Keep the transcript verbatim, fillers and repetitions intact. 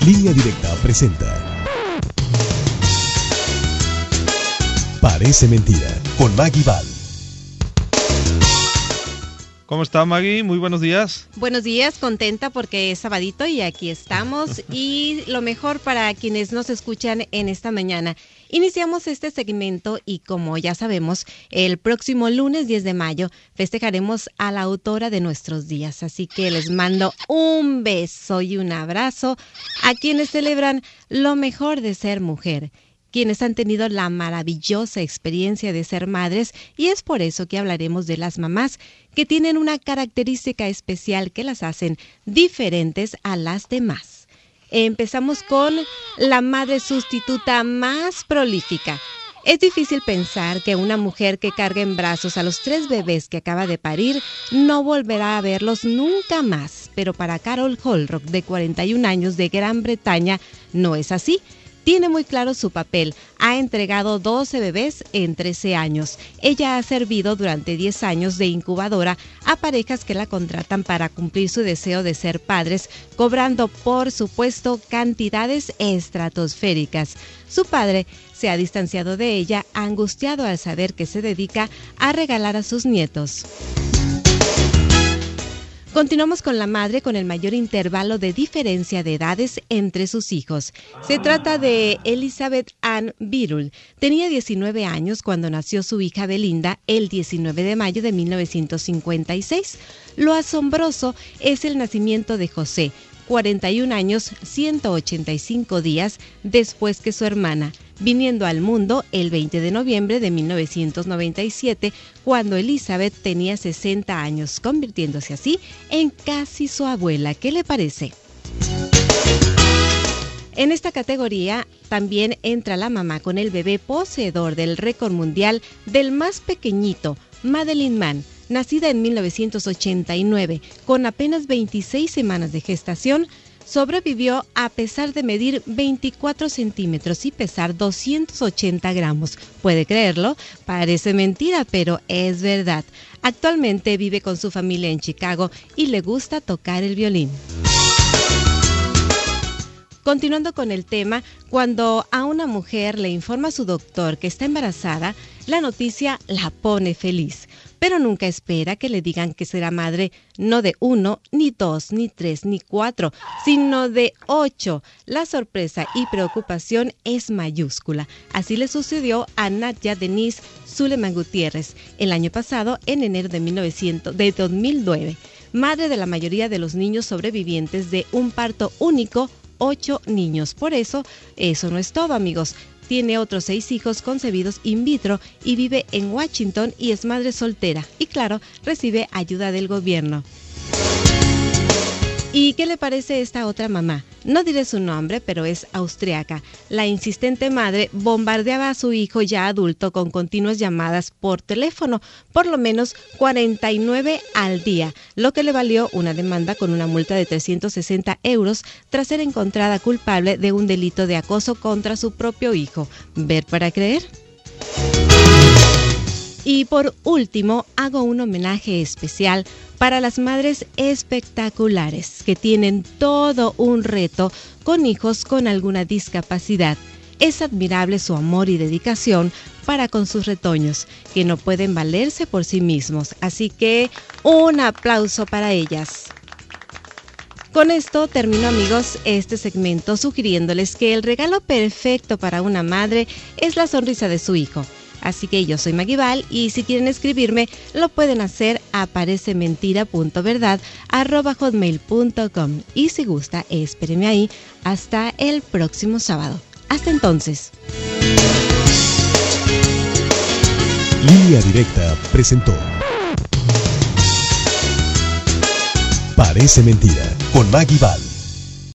Línea Directa presenta Parece Mentira, con Maggie Val. ¿Cómo está, Maggie? Muy buenos días. Buenos días, contenta porque es sabadito y aquí estamos. Y lo mejor para quienes nos escuchan en esta mañana. Iniciamos este segmento y como ya sabemos, el próximo lunes diez de mayo festejaremos a la autora de nuestros días. Así que les mando un beso y un abrazo a quienes celebran lo mejor de ser mujer, quienes han tenido la maravillosa experiencia de ser madres, y es por eso que hablaremos de las mamás que tienen una característica especial que las hacen diferentes a las demás. Empezamos con la madre sustituta más prolífica. Es difícil pensar que una mujer que carga en brazos a los tres bebés que acaba de parir no volverá a verlos nunca más, pero para Carol Holrock, de cuarenta y un años, de Gran Bretaña, no es así. Tiene muy claro su papel. Ha entregado doce bebés en trece años. Ella ha servido durante diez años de incubadora a parejas que la contratan para cumplir su deseo de ser padres, cobrando, por supuesto, cantidades estratosféricas. Su padre se ha distanciado de ella, angustiado al saber que se dedica a regalar a sus nietos. Continuamos con la madre con el mayor intervalo de diferencia de edades entre sus hijos. Se trata de Elizabeth Ann Birrell. Tenía diecinueve años cuando nació su hija Belinda el diecinueve de mayo de mil novecientos cincuenta y seis. Lo asombroso es el nacimiento de José, cuarenta y un años, ciento ochenta y cinco días después que su hermana, viniendo al mundo el veinte de noviembre de mil novecientos noventa y siete, cuando Elizabeth tenía sesenta años, convirtiéndose así en casi su abuela. ¿Qué le parece? En esta categoría también entra la mamá con el bebé poseedor del récord mundial del más pequeñito, Madeline Mann, nacida en mil novecientos ochenta y nueve, con apenas veintiséis semanas de gestación. Sobrevivió a pesar de medir veinticuatro centímetros y pesar doscientos ochenta gramos. ¿Puede creerlo? Parece mentira, pero es verdad. Actualmente vive con su familia en Chicago y le gusta tocar el violín. Continuando con el tema, cuando a una mujer le informa a su doctor que está embarazada, la noticia la pone feliz, pero nunca espera que le digan que será madre no de uno, ni dos, ni tres, ni cuatro, sino de ocho. La sorpresa y preocupación es mayúscula. Así le sucedió a Nadia Denise Suleiman Gutiérrez el año pasado, en enero de, mil novecientos, de dos mil nueve, madre de la mayoría de los niños sobrevivientes de un parto único, ocho niños. Por eso, eso no es todo, amigos. Tiene otros seis hijos concebidos in vitro y vive en Washington y es madre soltera. Y claro, recibe ayuda del gobierno. ¿Y qué le parece esta otra mamá? No diré su nombre, pero es austriaca. La insistente madre bombardeaba a su hijo ya adulto con continuas llamadas por teléfono, por lo menos cuarenta y nueve al día, lo que le valió una demanda con una multa de trescientos sesenta euros tras ser encontrada culpable de un delito de acoso contra su propio hijo. ¿Ver para creer? Y por último, hago un homenaje especial para las madres espectaculares que tienen todo un reto con hijos con alguna discapacidad. Es admirable su amor y dedicación para con sus retoños, que no pueden valerse por sí mismos. Así que un aplauso para ellas. Con esto termino, amigos, este segmento sugiriéndoles que el regalo perfecto para una madre es la sonrisa de su hijo. Así que yo soy Maggie Val y si quieren escribirme lo pueden hacer a parecementira punto verdad arroba hotmail punto com y si gusta espérenme ahí hasta el próximo sábado. Hasta entonces. Línea Directa presentó Parece Mentira, con Maggie Val.